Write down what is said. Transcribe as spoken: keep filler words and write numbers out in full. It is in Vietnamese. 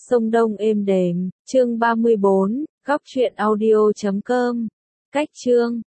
sông Đông êm đềm, chương ba mươi bốn, góc truyện audio chấm com. Cách chương